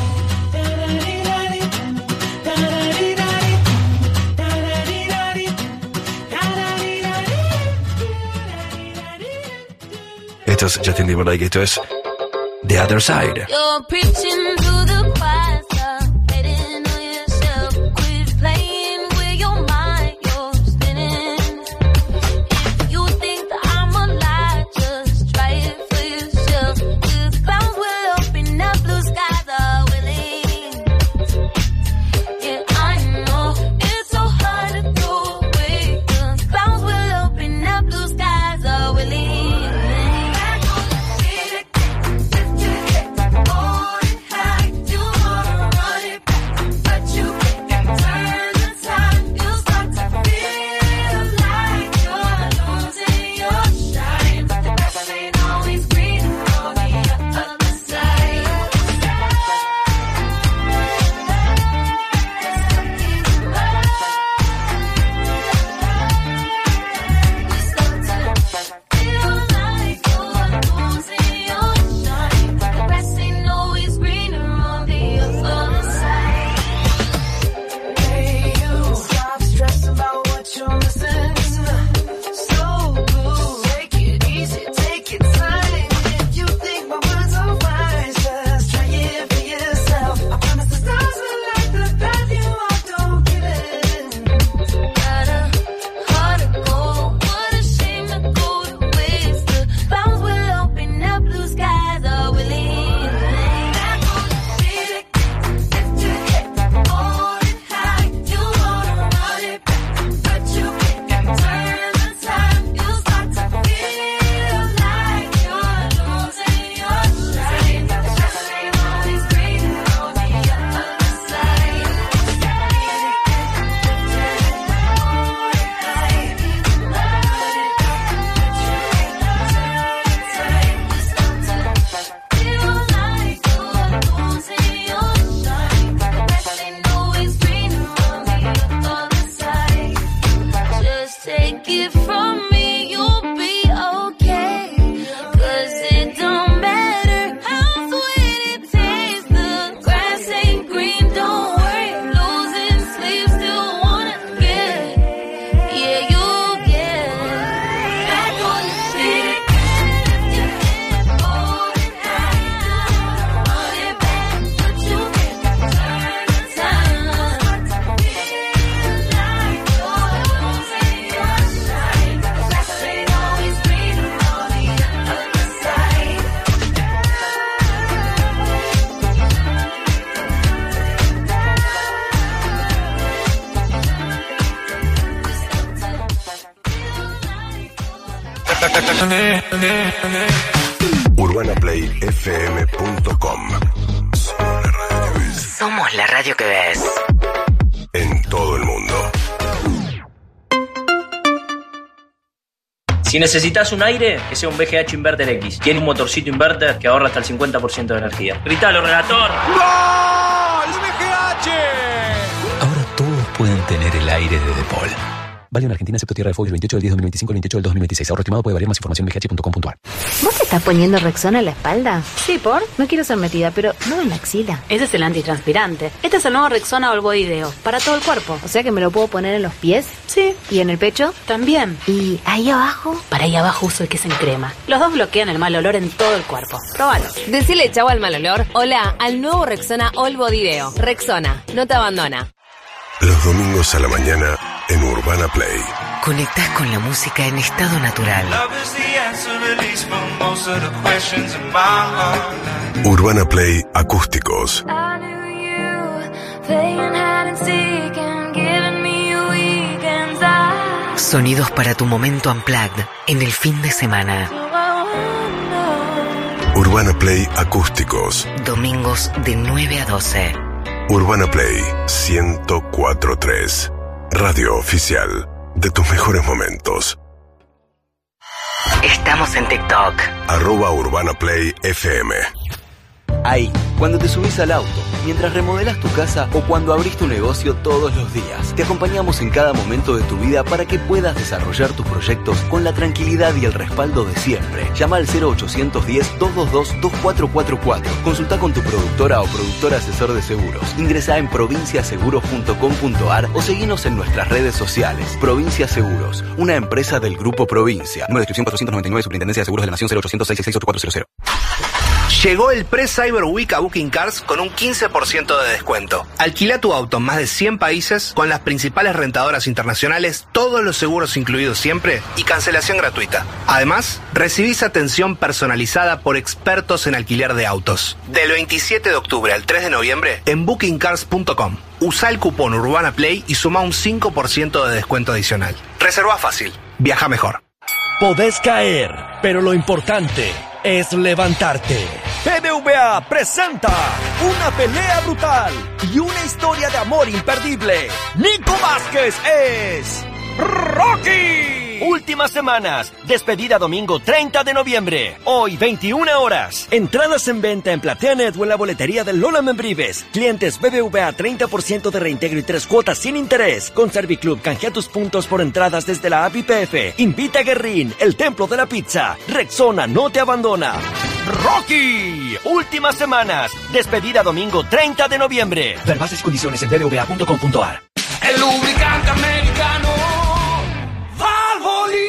Esto es Justin Timberlake, esto es The Other Side. You're preaching to the choir, betting on yourself. Quit playing with your mind, you're spinning. If you think that I'm a lie, just try it for yourself. 'Cause clouds will open up, blue skies are willing. Yeah, I know it's so hard to go away. 'Cause clouds will open up, blue urbana play f m punto com. Somos la radio que ves. En todo el mundo. Si necesitas un aire, que sea un V G H Inverter X. Tiene un motorcito inverter que ahorra hasta el cincuenta por ciento de energía. Gritalo, relator. ¡Gol! ¡V G H! Ahora todos pueden tener el aire de DePaul. Válido en Argentina, excepto Tierra de Fuego, el veintiocho del diez de dos mil veinticinco al veintiocho del dos de dos mil veintiséis. Ahorro estimado. Puede variar. Más información en v g h punto com punto a r. ¿Vos te estás poniendo Rexona en la espalda? Sí, ¿por? No quiero ser metida, pero no en la axila. Ese es el antitranspirante. Este es el nuevo Rexona All Body Deo. Para todo el cuerpo. O sea que me lo puedo poner en los pies. Sí. ¿Y en el pecho? También. ¿Y ahí abajo? Para ahí abajo uso el que es en crema. Los dos bloquean el mal olor en todo el cuerpo. Próbalo. Decile chau al mal olor. Hola al nuevo Rexona All Body Deo. Rexona, no te abandona. Los domingos a la mañana en Urbana Play. Conectás con la música en estado natural. Urbana Play Acústicos. Sonidos para tu momento unplugged en el fin de semana. Urbana Play Acústicos. Domingos de nueve a doce. Urbana Play ciento cuatro punto tres. Radio oficial de tus mejores momentos. Estamos en TikTok. Arroba Urbana Play F M. Ahí, cuando te subís al auto, mientras remodelas tu casa o cuando abrís tu negocio todos los días. Te acompañamos en cada momento de tu vida para que puedas desarrollar tus proyectos con la tranquilidad y el respaldo de siempre. Llama al cero ochocientos diez, doscientos veintidós, veinticuatro cuarenta y cuatro. Consulta con tu productora o productor asesor de seguros. Ingresá en provincia seguros punto com punto a r o seguinos en nuestras redes sociales. Provincia Seguros, una empresa del Grupo Provincia. Número de inscripción cuatrocientos noventa y nueve, Superintendencia de Seguros de la Nación, cero ochocientos seis sesenta y seis, ocho cuatro cero cero. Llegó el pre-Cyber Week a Booking Cars con un quince por ciento de descuento. Alquila tu auto en más de cien países con las principales rentadoras internacionales, todos los seguros incluidos siempre y cancelación gratuita. Además, recibís atención personalizada por expertos en alquiler de autos. Del veintisiete de octubre al tres de noviembre en booking cars punto com. Usa el cupón Urbana Play y suma un cinco por ciento de descuento adicional. Reserva fácil. Viaja mejor. Podés caer, pero lo importante es levantarte. B B V A presenta una pelea brutal y una historia de amor imperdible. Nico Vázquez es Rocky. Últimas semanas. Despedida domingo treinta de noviembre. Hoy veintiuna horas. Entradas en venta en PlateaNet o en la boletería de Lola Membrives. Clientes B B V A treinta por ciento de reintegro y tres cuotas sin interés. Con Serviclub canjea tus puntos por entradas desde la app I P F. Invita a Guerrín, el templo de la pizza. Rexona no te abandona. Rocky. Últimas semanas. Despedida domingo treinta de noviembre. Ver bases y condiciones en b b v a punto com punto a r. El lubricante americano Valvoline.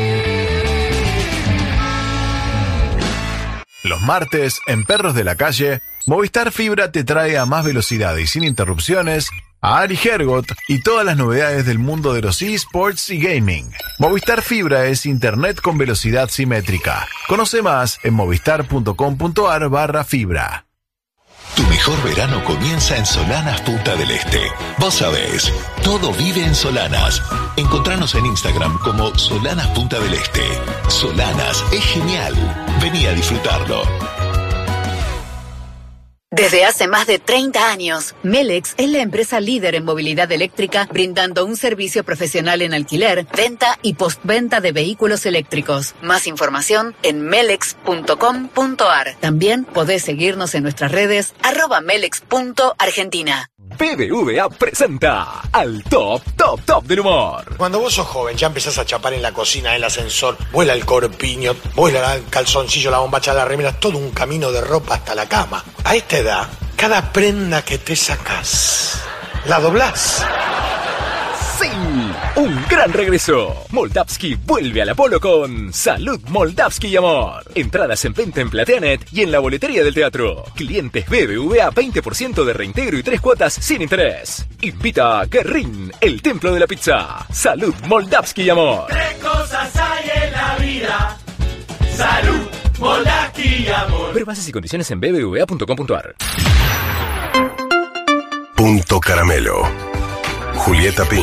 Los martes, en Perros de la Calle, Movistar Fibra te trae a más velocidad y sin interrupciones a Ari Hergot y todas las novedades del mundo de los eSports y gaming. Movistar Fibra es internet con velocidad simétrica. Conoce más en movistar punto com punto a r barra fibra. Tu mejor verano comienza en Solanas Punta del Este. Vos sabés, todo vive en Solanas. Encontranos en Instagram como Solanas Punta del Este. Solanas es genial. Vení a disfrutarlo. Desde hace más de treinta años, Melex es la empresa líder en movilidad eléctrica, brindando un servicio profesional en alquiler, venta y postventa de vehículos eléctricos. Más información en melex punto com punto a r. También podés seguirnos en nuestras redes arroba melex punto argentina. B B V A presenta al top, top, top del humor. Cuando vos sos joven, ya empezás a chapar en la cocina, en el ascensor, vuela el corpiño, vuela el calzoncillo, la bombacha, la remera, todo un camino de ropa hasta la cama. A esta edad, cada prenda que te sacás, la doblás. ¡Sí! Un gran regreso. Moldavsky vuelve al Apolo con Salud Moldavsky y Amor. Entradas en venta en PlateaNet y en la boletería del teatro. Clientes B B V A veinte por ciento de reintegro y tres cuotas sin interés. Invita a Guerrín, el templo de la pizza. Salud Moldavsky y Amor. Tres cosas hay en la vida: salud, Moldavsky y amor. Ver bases y condiciones en b b v a punto com punto a r. Punto Caramelo. Julieta Pink.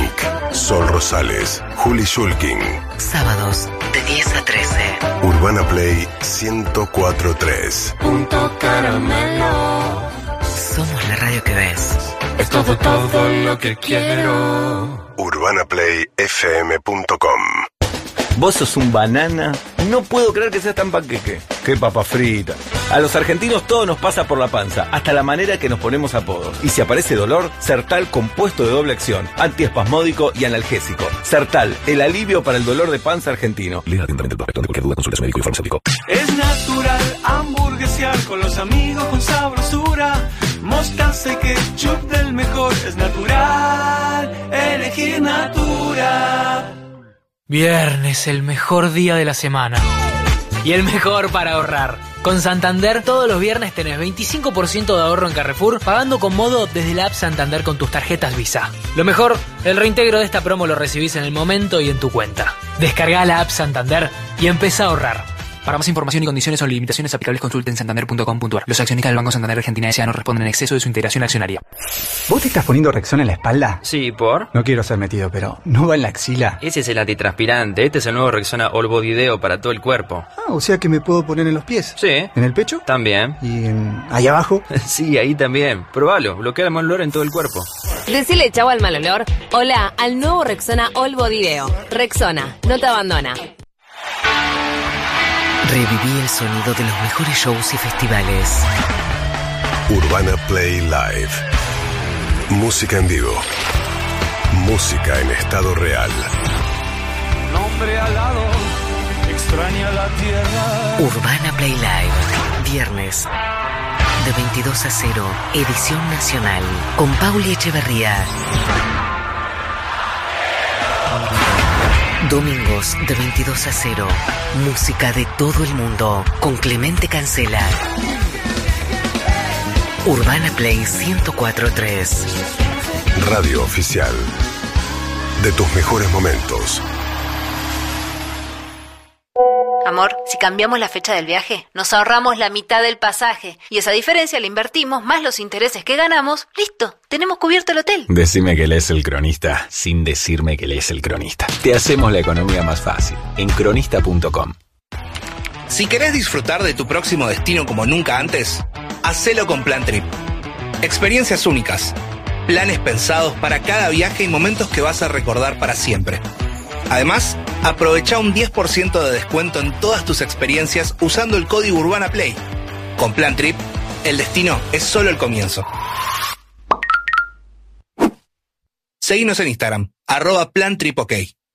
Sol Rosales, Juli Shulkin. Sábados de diez a trece. Urbana Play ciento cuatro punto tres. Punto Caramelo. Somos la radio que ves. Es todo, todo lo que quiero. urbana play f m punto com. Vos sos un banana. No puedo creer que seas tan panqueque. Qué papa frita. A los argentinos todo nos pasa por la panza, hasta la manera que nos ponemos apodos. Y si aparece dolor, Sertal compuesto de doble acción, antiespasmódico y analgésico. Sertal, el alivio para el dolor de panza argentino. Lea atentamente el prospecto. De cualquier duda, consulte a su médico y farmacéutico. Es natural hamburguesear con los amigos con sabrosura. Mostaza y ketchup del mejor. Es natural elegir Natura. Viernes, el mejor día de la semana. Y el mejor para ahorrar. Con Santander, todos los viernes tenés veinticinco por ciento de ahorro en Carrefour, pagando con modo desde la app Santander con tus tarjetas Visa. Lo mejor, el reintegro de esta promo lo recibís en el momento y en tu cuenta. Descargá la app Santander y empezá a ahorrar. Para más información y condiciones o limitaciones aplicables, consulte en santander punto com punto a r. Los accionistas del Banco Santander Argentina S A no responden en exceso de su integración accionaria. ¿Vos te estás poniendo Rexona en la espalda? Sí, ¿por? No quiero ser metido, pero ¿no va en la axila? Ese es el antitranspirante. Este es el nuevo Rexona All Body Deo para todo el cuerpo. Ah, o sea que me puedo poner en los pies. Sí. ¿En el pecho? También. ¿Y en... ahí abajo? Sí, ahí también. Probalo. Bloquea el mal olor en todo el cuerpo. Decile chau al mal olor. Hola al nuevo Rexona All Body Deo. Rexona, no te abandona. Reviví el sonido de los mejores shows y festivales. Urbana Play Live. Música en vivo. Música en estado real. Nombre alado, extraña la tierra. Urbana Play Live. Viernes de veintidós a cero. Edición nacional. Con Pauli Echeverría. Domingos de veintidós a cero. Música de todo el mundo. Con Clemente Cancela. Urbana Play ciento cuatro punto tres. Radio oficial. De tus mejores momentos. Amor, si cambiamos la fecha del viaje, nos ahorramos la mitad del pasaje. Y esa diferencia la invertimos, más los intereses que ganamos. ¡Listo! Tenemos cubierto el hotel. Decime que lees El Cronista, sin decirme que lees El Cronista. Te hacemos la economía más fácil. En cronista punto com. Si querés disfrutar de tu próximo destino como nunca antes, hacelo con Plan Trip. Experiencias únicas. Planes pensados para cada viaje y momentos que vas a recordar para siempre. Además, aprovecha un diez por ciento de descuento en todas tus experiencias usando el código Urbana Play. Con Plan Trip, el destino es solo el comienzo. Seguinos en Instagram, arroba Plan Trip OK.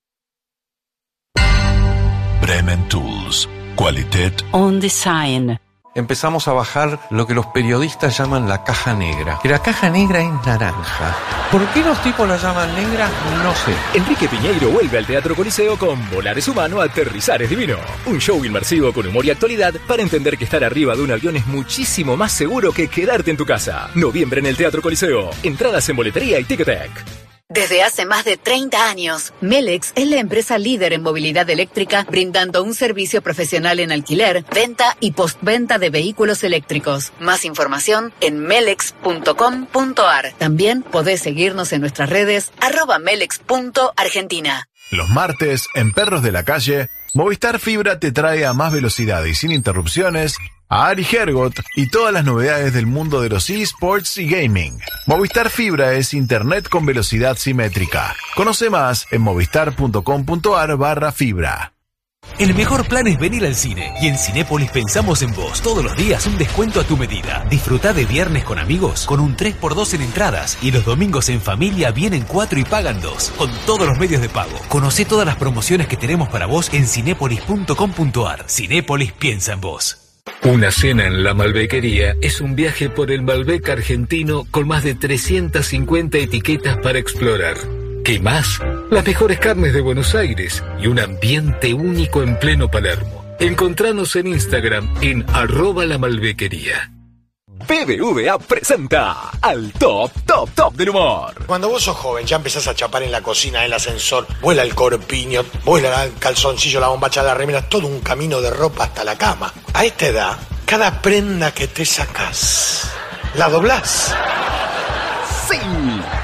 Bremen Tools. Qualität On Design. Empezamos a bajar lo que los periodistas llaman la caja negra. Que la caja negra es naranja. ¿Por qué los tipos la llaman negra? No sé. Enrique Piñeiro vuelve al Teatro Coliseo con Volar es humano, aterrizar es divino. Un show inmersivo con humor y actualidad para entender que estar arriba de un avión es muchísimo más seguro que quedarte en tu casa. Noviembre en el Teatro Coliseo. Entradas en boletería y Ticketek. Desde hace más de treinta años, Melex es la empresa líder en movilidad eléctrica, brindando un servicio profesional en alquiler, venta y postventa de vehículos eléctricos. Más información en melex punto com punto a r. También podés seguirnos en nuestras redes arroba melex punto argentina. Los martes, en Perros de la Calle, Movistar Fibra te trae a más velocidad y sin interrupciones a Ari Hergot y todas las novedades del mundo de los eSports y gaming. Movistar Fibra es internet con velocidad simétrica. Conoce más en movistar punto com punto a r barra fibra. El mejor plan es venir al cine, y en Cinépolis pensamos en vos. Todos los días un descuento a tu medida. Disfrutá de viernes con amigos con un tres por dos en entradas, y los domingos en familia vienen cuatro y pagan dos, con todos los medios de pago. Conocé todas las promociones que tenemos para vos en cinépolis punto com punto a r. Cinépolis piensa en vos. Una cena en la Malbequería es un viaje por el Malbec argentino con más de trescientas cincuenta etiquetas para explorar. ¿Qué más? Las mejores carnes de Buenos Aires y un ambiente único en pleno Palermo. Encontranos en Instagram en arroba la Malbequería. B B V A presenta al top, top, top del humor. Cuando vos sos joven ya empezás a chapar en la cocina, en el ascensor, vuela el corpiño, vuela el calzoncillo, la bombacha, la remera, todo un camino de ropa hasta la cama. A esta edad, cada prenda que te sacás, la doblás. Sí,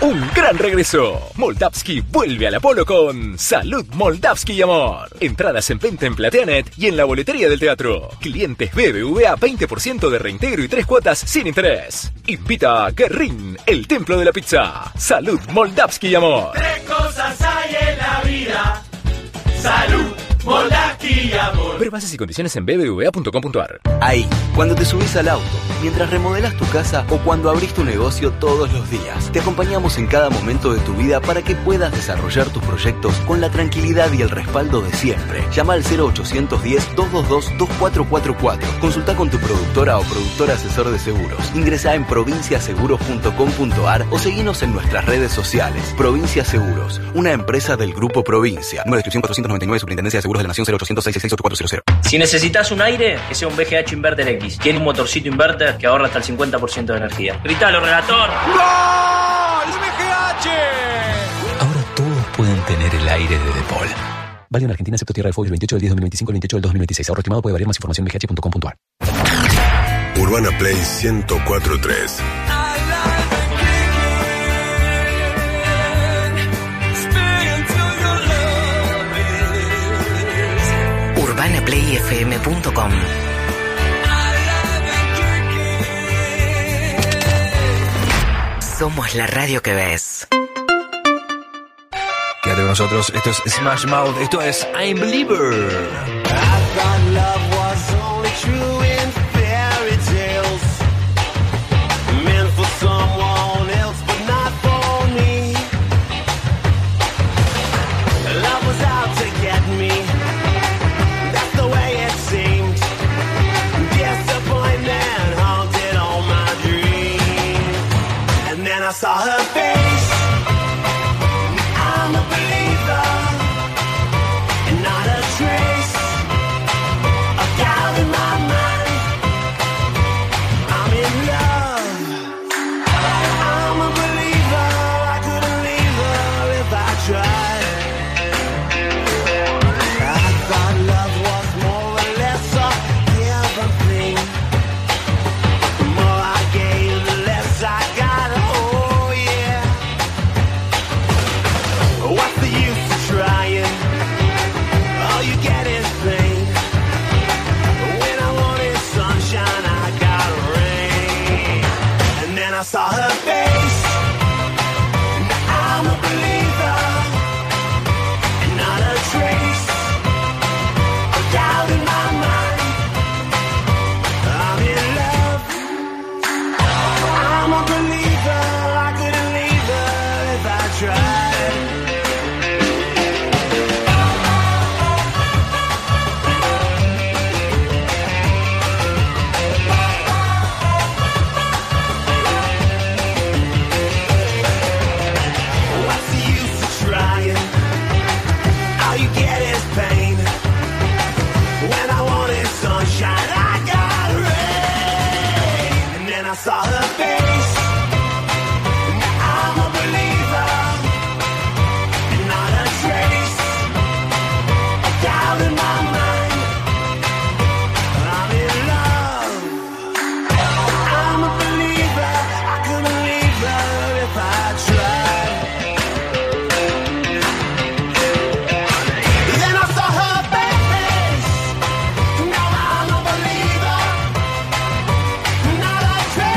Un gran regreso. Moldavsky vuelve al Apolo con Salud Moldavsky y Amor. Entradas en venta en Plateanet y en la boletería del teatro. Clientes B B V A veinte por ciento de reintegro y tres cuotas sin interés. Invita a Guerrín, el templo de la pizza. Salud Moldavsky y Amor. Tres cosas hay en la vida: salud, Moldavsky y amor. Ver bases y condiciones en b b v a punto com punto a r. Ahí, cuando te subís al auto, mientras remodelas tu casa o cuando abrís tu negocio todos los días. Te acompañamos en cada momento de tu vida para que puedas desarrollar tus proyectos con la tranquilidad y el respaldo de siempre. Llama al cero ochocientos diez, doscientos veintidós, veinticuatro cuarenta y cuatro. Consulta con tu productora o productor asesor de seguros. Ingresá en provincia seguros punto com punto a r o seguinos en nuestras redes sociales. Provincia Seguros, una empresa del Grupo Provincia. Número de inscripción cuatrocientos noventa y nueve, Superintendencia de Seguros de la Nación, cero ochocientos seis seis seis ocho cuatro cero cero. Si necesitas un aire, que sea un V G H Inverter X. Tiene un motorcito inverter que ahorra hasta el cincuenta por ciento de energía. Gritalo, relator. ¡Gol! ¡V G H! Ahora todos pueden tener el aire de DePaul. Válido en Argentina, excepto Tierra del Fuego, el veintiocho del diez de dos mil veinticinco al veintiocho del dos de dos mil veintiséis. Ahorro estimado. Puede variar. Más información en v g h punto com punto a r. Urbana Play ciento cuatro punto tres. urbana play f m punto com. Somos la radio que ves. Quédate con nosotros, esto es Smash Mouth, esto es I'm Believer. I saw her face. I'm a believer, and not a trace of doubt in my mind. I'm in love. I'm a believer. I couldn't leave her if I tried. I thought love was more or less a given thing. The more I gave, the less I got. What's the use of trying? All you get is pain. When I wanted sunshine, I got rain. And then I saw her face. Now I'm a believer, and not a trace of doubt in my mind. I'm in love. I'm a believer. I couldn't leave her if I tried. I saw her face. Now I'm a believer, and not a trace of doubt in my mind. I'm in love. I'm a believer. I couldn't leave her if I tried. Then I saw her face. Now I'm a believer. Not a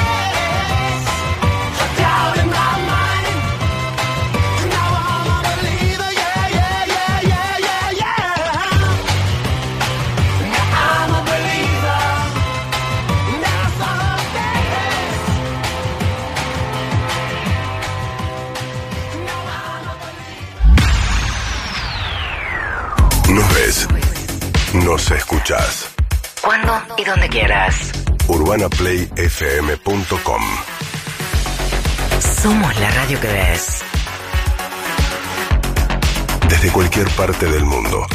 Nos ves, nos escuchás. Cuando y donde quieras. urbana play f m punto com. Somos la radio que ves. Desde cualquier parte del mundo.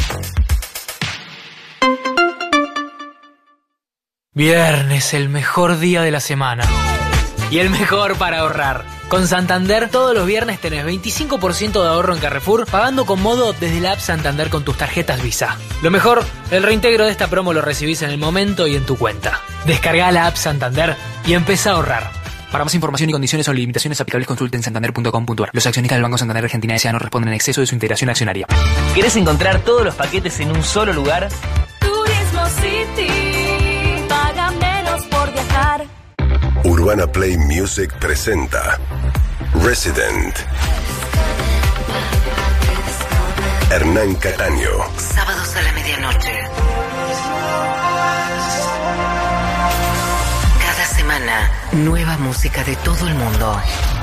Viernes, el mejor día de la semana. Y el mejor para ahorrar. Con Santander, todos los viernes tenés veinticinco por ciento de ahorro en Carrefour, pagando con modo desde la app Santander con tus tarjetas Visa. Lo mejor, el reintegro de esta promo lo recibís en el momento y en tu cuenta. Descargá la app Santander y empezá a ahorrar. Para más información y condiciones o limitaciones aplicables, consulten santander punto com punto a r. Los accionistas del Banco Santander Argentina S A no responden en exceso de su integración accionaria. ¿Querés encontrar todos los paquetes en un solo lugar? Turismo City, paga menos por viajar. Urbana Play Music presenta Resident. Hernán Cataño. Sábados a la medianoche. Cada semana, nueva música de todo el mundo.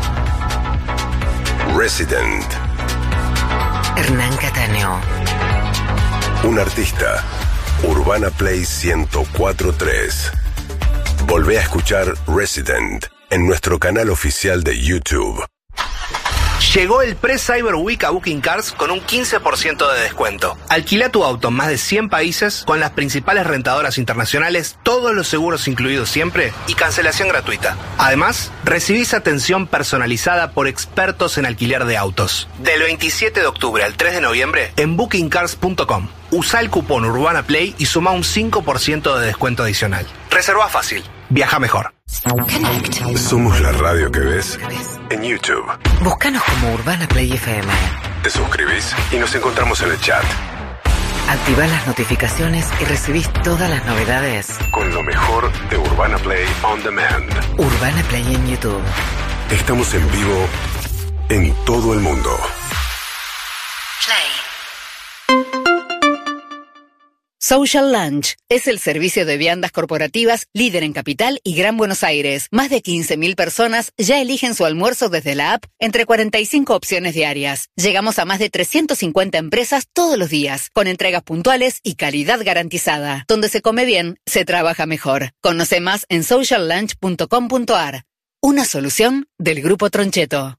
Resident. Hernán Cataño. Un artista. Urbana Play ciento cuatro punto tres. Volvé a escuchar Resident en nuestro canal oficial de YouTube. Llegó el Pre-Cyber Week a Booking Cars con un quince por ciento de descuento. Alquila tu auto en más de cien países con las principales rentadoras internacionales, todos los seguros incluidos siempre y cancelación gratuita. Además, recibís atención personalizada por expertos en alquiler de autos. Del veintisiete de octubre al tres de noviembre en booking cars punto com. Usa el cupón Urbana Play y suma un cinco por ciento de descuento adicional. Reserva fácil. Viaja mejor. Connect. Somos la radio que ves en YouTube. Búscanos como Urbana Play F M. Te suscribís y nos encontramos en el chat. Activá las notificaciones y recibís todas las novedades. Con lo mejor de Urbana Play On Demand. Urbana Play en YouTube. Estamos en vivo en todo el mundo. Play. Social Lunch es el servicio de viandas corporativas líder en Capital y Gran Buenos Aires. Más de quince mil personas ya eligen su almuerzo desde la app entre cuarenta y cinco opciones diarias. Llegamos a más de trescientas cincuenta empresas todos los días, con entregas puntuales y calidad garantizada. Donde se come bien, se trabaja mejor. Conoce más en social lunch punto com punto a r. Una solución del Grupo Troncheto.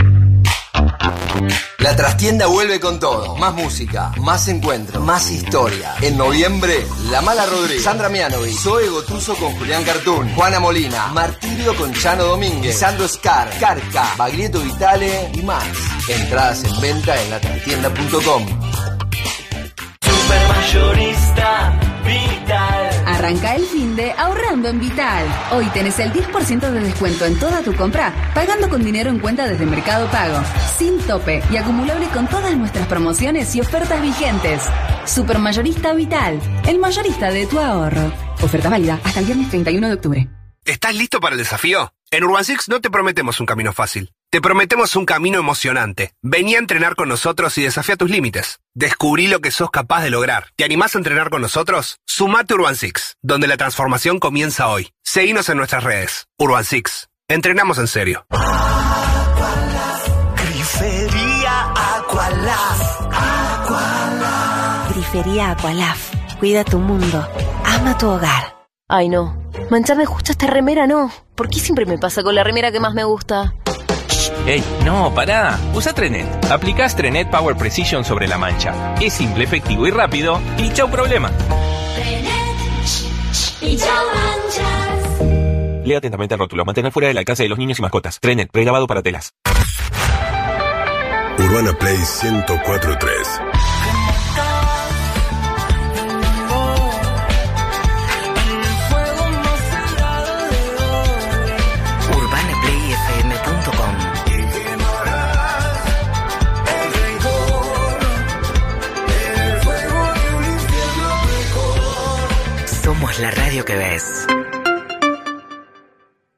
La trastienda vuelve con todo. Más música, más encuentros, más historia. En noviembre, La Mala Rodríguez, Sandra Mianovic, Zoe Gotuso con Julián Cartoon, Juana Molina, Martirio con Chano Domínguez, Sandro Scar, Carca, Baglietto Vitale y más. Entradas en venta en la trastienda punto com. Supermayorista Vital. Arranca el finde ahorrando en Vital. Hoy tenés el diez por ciento de descuento en toda tu compra, pagando con dinero en cuenta desde Mercado Pago, sin tope y acumulable con todas nuestras promociones y ofertas vigentes. Supermayorista Vital, el mayorista de tu ahorro. Oferta válida hasta el viernes treinta y uno de octubre. ¿Estás listo para el desafío? En Urban Six no te prometemos un camino fácil. Te prometemos un camino emocionante. Vení a entrenar con nosotros y desafía tus límites. Descubrí lo que sos capaz de lograr. ¿Te animás a entrenar con nosotros? Sumate a Urban Six, donde la transformación comienza hoy. Seguinos en nuestras redes. Urban Six. Entrenamos en serio. Grifería Aqualaf. Aqualaf. Grifería Aqualaf. Cuida tu mundo. Ama tu hogar. Ay, no. Mancharme justo esta remera, no. ¿Por qué siempre me pasa con la remera que más me gusta? ¡Ey! No, pará. Usa Trenet. Aplicás Trenet Power Precision sobre la mancha. Es simple, efectivo y rápido. Y chau problema. Trenet. Y chau manchas. Lea atentamente el rótulo. Mantener fuera del alcance de los niños y mascotas. Trenet, pregrabado para telas. Urbana Play ciento cuatro punto tres. Somos la radio que ves.